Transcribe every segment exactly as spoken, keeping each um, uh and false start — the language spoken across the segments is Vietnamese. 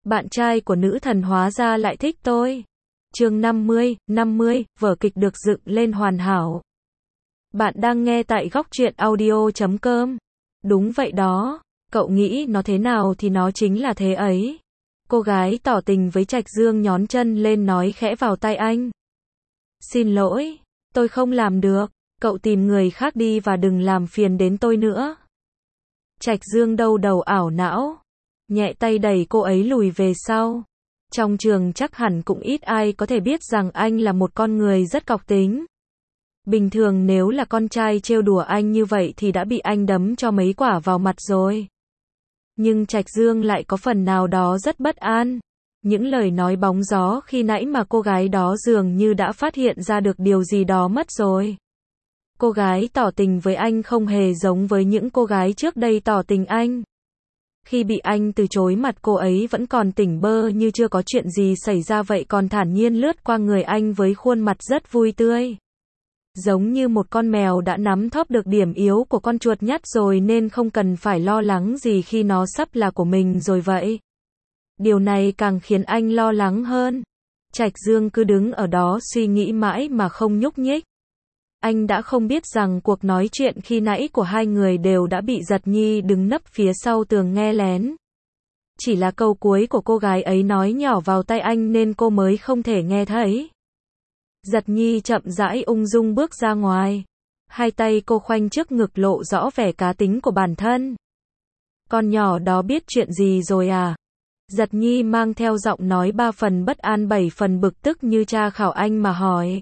Bạn trai của nữ thần hóa ra lại thích tôi. Chương năm mươi, năm mươi, vở kịch được dựng lên hoàn hảo. Bạn đang nghe tại góc truyện audio chấm com. Đúng vậy đó, cậu nghĩ nó thế nào thì nó chính là thế ấy. Cô gái tỏ tình với Trạch Dương nhón chân lên nói khẽ vào tai anh. Xin lỗi, tôi không làm được, cậu tìm người khác đi và đừng làm phiền đến tôi nữa. Trạch Dương đau đầu ảo não, nhẹ tay đẩy cô ấy lùi về sau. Trong trường chắc hẳn cũng ít ai có thể biết rằng anh là một con người rất cọc tính. Bình thường nếu là con trai trêu đùa anh như vậy thì đã bị anh đấm cho mấy quả vào mặt rồi. Nhưng Trạch Dương lại có phần nào đó rất bất an. Những lời nói bóng gió khi nãy mà cô gái đó dường như đã phát hiện ra được điều gì đó mất rồi. Cô gái tỏ tình với anh không hề giống với những cô gái trước đây tỏ tình anh. Khi bị anh từ chối, mặt cô ấy vẫn còn tỉnh bơ như chưa có chuyện gì xảy ra vậy, còn thản nhiên lướt qua người anh với khuôn mặt rất vui tươi. Giống như một con mèo đã nắm thóp được điểm yếu của con chuột nhắt rồi nên không cần phải lo lắng gì khi nó sắp là của mình rồi vậy. Điều này càng khiến anh lo lắng hơn. Trạch Dương cứ đứng ở đó suy nghĩ mãi mà không nhúc nhích. Anh đã không biết rằng cuộc nói chuyện khi nãy của hai người đều đã bị Giật Nhi đứng nấp phía sau tường nghe lén. Chỉ là câu cuối của cô gái ấy nói nhỏ vào tai anh nên cô mới không thể nghe thấy. Giật Nhi chậm rãi ung dung bước ra ngoài. Hai tay cô khoanh trước ngực lộ rõ vẻ cá tính của bản thân. Con nhỏ đó biết chuyện gì rồi à? Giật Nhi mang theo giọng nói ba phần bất an bảy phần bực tức như tra khảo anh mà hỏi.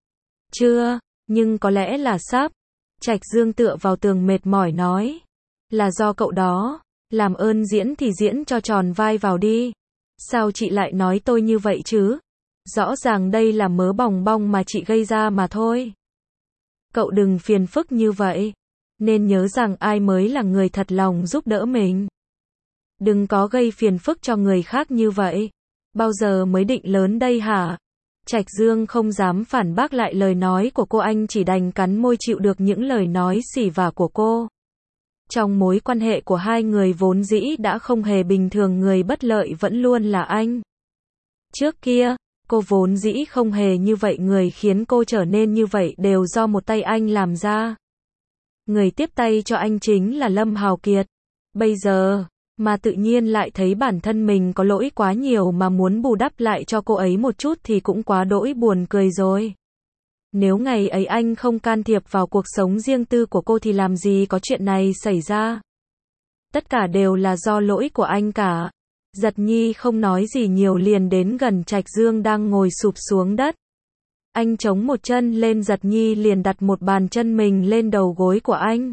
Chưa, nhưng có lẽ là sắp. Trạch Dương tựa vào tường mệt mỏi nói. Là do cậu đó, làm ơn diễn thì diễn cho tròn vai vào đi. Sao chị lại nói tôi như vậy chứ? Rõ ràng đây là mớ bòng bong mà chị gây ra mà thôi. Cậu đừng phiền phức như vậy. Nên nhớ rằng ai mới là người thật lòng giúp đỡ mình. Đừng có gây phiền phức cho người khác như vậy. Bao giờ mới định lớn đây hả? Trạch Dương không dám phản bác lại lời nói của cô, anh chỉ đành cắn môi chịu được những lời nói xỉ vả của cô. Trong mối quan hệ của hai người vốn dĩ đã không hề bình thường, người bất lợi vẫn luôn là anh. Trước kia, cô vốn dĩ không hề như vậy, người khiến cô trở nên như vậy đều do một tay anh làm ra. Người tiếp tay cho anh chính là Lâm Hào Kiệt. Bây giờ, mà tự nhiên lại thấy bản thân mình có lỗi quá nhiều mà muốn bù đắp lại cho cô ấy một chút thì cũng quá đỗi buồn cười rồi. Nếu ngày ấy anh không can thiệp vào cuộc sống riêng tư của cô thì làm gì có chuyện này xảy ra. Tất cả đều là do lỗi của anh cả. Giật Nhi không nói gì nhiều liền đến gần Trạch Dương đang ngồi sụp xuống đất. Anh chống một chân lên, Giật Nhi liền đặt một bàn chân mình lên đầu gối của anh.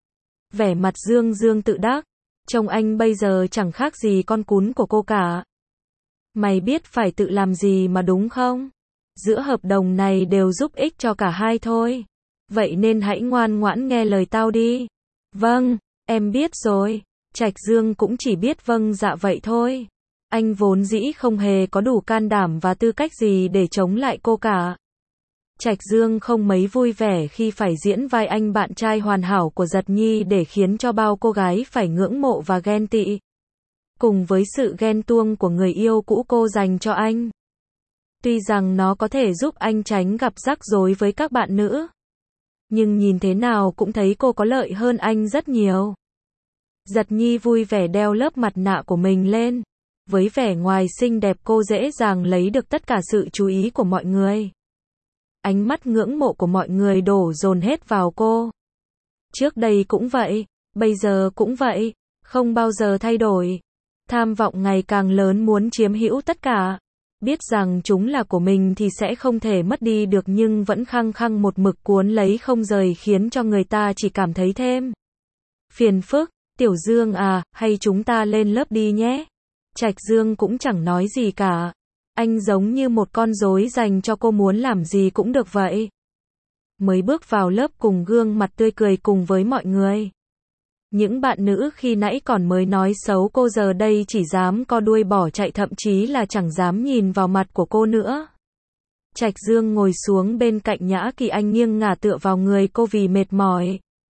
Vẻ mặt Dương Dương tự đắc. Trông anh bây giờ chẳng khác gì con cún của cô cả. Mày biết phải tự làm gì mà đúng không? Giữa hợp đồng này đều giúp ích cho cả hai thôi. Vậy nên hãy ngoan ngoãn nghe lời tao đi. Vâng, em biết rồi. Trạch Dương cũng chỉ biết vâng dạ vậy thôi. Anh vốn dĩ không hề có đủ can đảm và tư cách gì để chống lại cô cả. Trạch Dương không mấy vui vẻ khi phải diễn vai anh bạn trai hoàn hảo của Giật Nhi để khiến cho bao cô gái phải ngưỡng mộ và ghen tị. Cùng với sự ghen tuông của người yêu cũ cô dành cho anh. Tuy rằng nó có thể giúp anh tránh gặp rắc rối với các bạn nữ. Nhưng nhìn thế nào cũng thấy cô có lợi hơn anh rất nhiều. Giật Nhi vui vẻ đeo lớp mặt nạ của mình lên. Với vẻ ngoài xinh đẹp cô dễ dàng lấy được tất cả sự chú ý của mọi người. Ánh mắt ngưỡng mộ của mọi người đổ dồn hết vào cô. Trước đây cũng vậy, bây giờ cũng vậy, không bao giờ thay đổi. Tham vọng ngày càng lớn, muốn chiếm hữu tất cả. Biết rằng chúng là của mình thì sẽ không thể mất đi được nhưng vẫn khăng khăng một mực cuốn lấy không rời, khiến cho người ta chỉ cảm thấy thêm phiền phức. Tiểu Dương à, hay chúng ta lên lớp đi nhé. Trạch Dương cũng chẳng nói gì cả. Anh giống như một con rối dành cho cô, muốn làm gì cũng được vậy. Mới bước vào lớp cùng gương mặt tươi cười cùng với mọi người. Những bạn nữ khi nãy còn mới nói xấu cô giờ đây chỉ dám co đuôi bỏ chạy, thậm chí là chẳng dám nhìn vào mặt của cô nữa. Trạch Dương ngồi xuống bên cạnh Nhã Kỳ, anh nghiêng ngả tựa vào người cô vì mệt mỏi.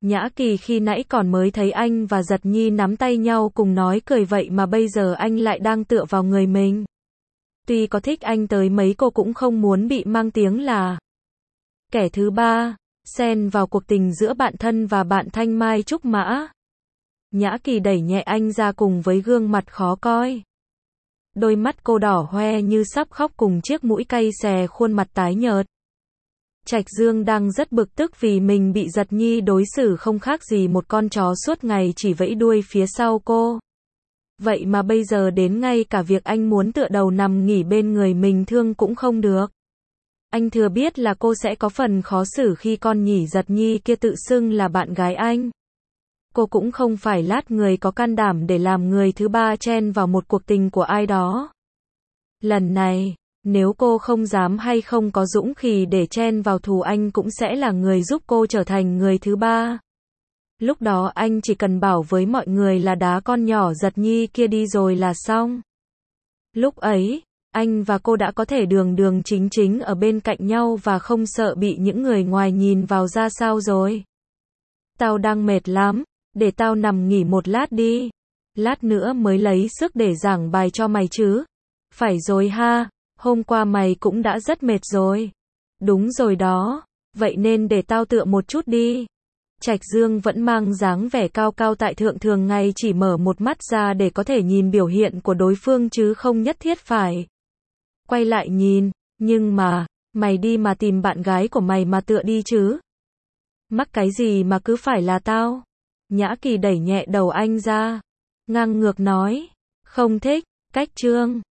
Nhã Kỳ khi nãy còn mới thấy anh và Giật Nhi nắm tay nhau cùng nói cười vậy mà bây giờ anh lại đang tựa vào người mình. Tuy có thích anh tới mấy cô cũng không muốn bị mang tiếng là kẻ thứ ba, xen vào cuộc tình giữa bạn thân và bạn Thanh Mai Trúc Mã. Nhã Kỳ đẩy nhẹ anh ra cùng với gương mặt khó coi. Đôi mắt cô đỏ hoe như sắp khóc cùng chiếc mũi cay xè khuôn mặt tái nhợt. Trạch Dương đang rất bực tức vì mình bị Giật Nhi đối xử không khác gì một con chó suốt ngày chỉ vẫy đuôi phía sau cô. Vậy mà bây giờ đến ngay cả việc anh muốn tựa đầu nằm nghỉ bên người mình thương cũng không được. Anh thừa biết là cô sẽ có phần khó xử khi con nhỉ Giật Nhi kia tự xưng là bạn gái anh. Cô cũng không phải lát người có can đảm để làm người thứ ba chen vào một cuộc tình của ai đó. Lần này, nếu cô không dám hay không có dũng khí để chen vào thù anh cũng sẽ là người giúp cô trở thành người thứ ba. Lúc đó anh chỉ cần bảo với mọi người là đá con nhỏ Giật Nhi kia đi rồi là xong. Lúc ấy, anh và cô đã có thể đường đường chính chính ở bên cạnh nhau và không sợ bị những người ngoài nhìn vào ra sao rồi. Tao đang mệt lắm, để tao nằm nghỉ một lát đi. Lát nữa mới lấy sức để giảng bài cho mày chứ. Phải rồi ha, hôm qua mày cũng đã rất mệt rồi. Đúng rồi đó, vậy nên để tao tựa một chút đi. Trạch Dương vẫn mang dáng vẻ cao cao tại thượng thường ngày chỉ mở một mắt ra để có thể nhìn biểu hiện của đối phương chứ không nhất thiết phải quay lại nhìn, nhưng mà, mày đi mà tìm bạn gái của mày mà tựa đi chứ. Mắc cái gì mà cứ phải là tao? Nhã Kỳ đẩy nhẹ đầu anh ra, ngang ngược nói, không thích, cách Trương.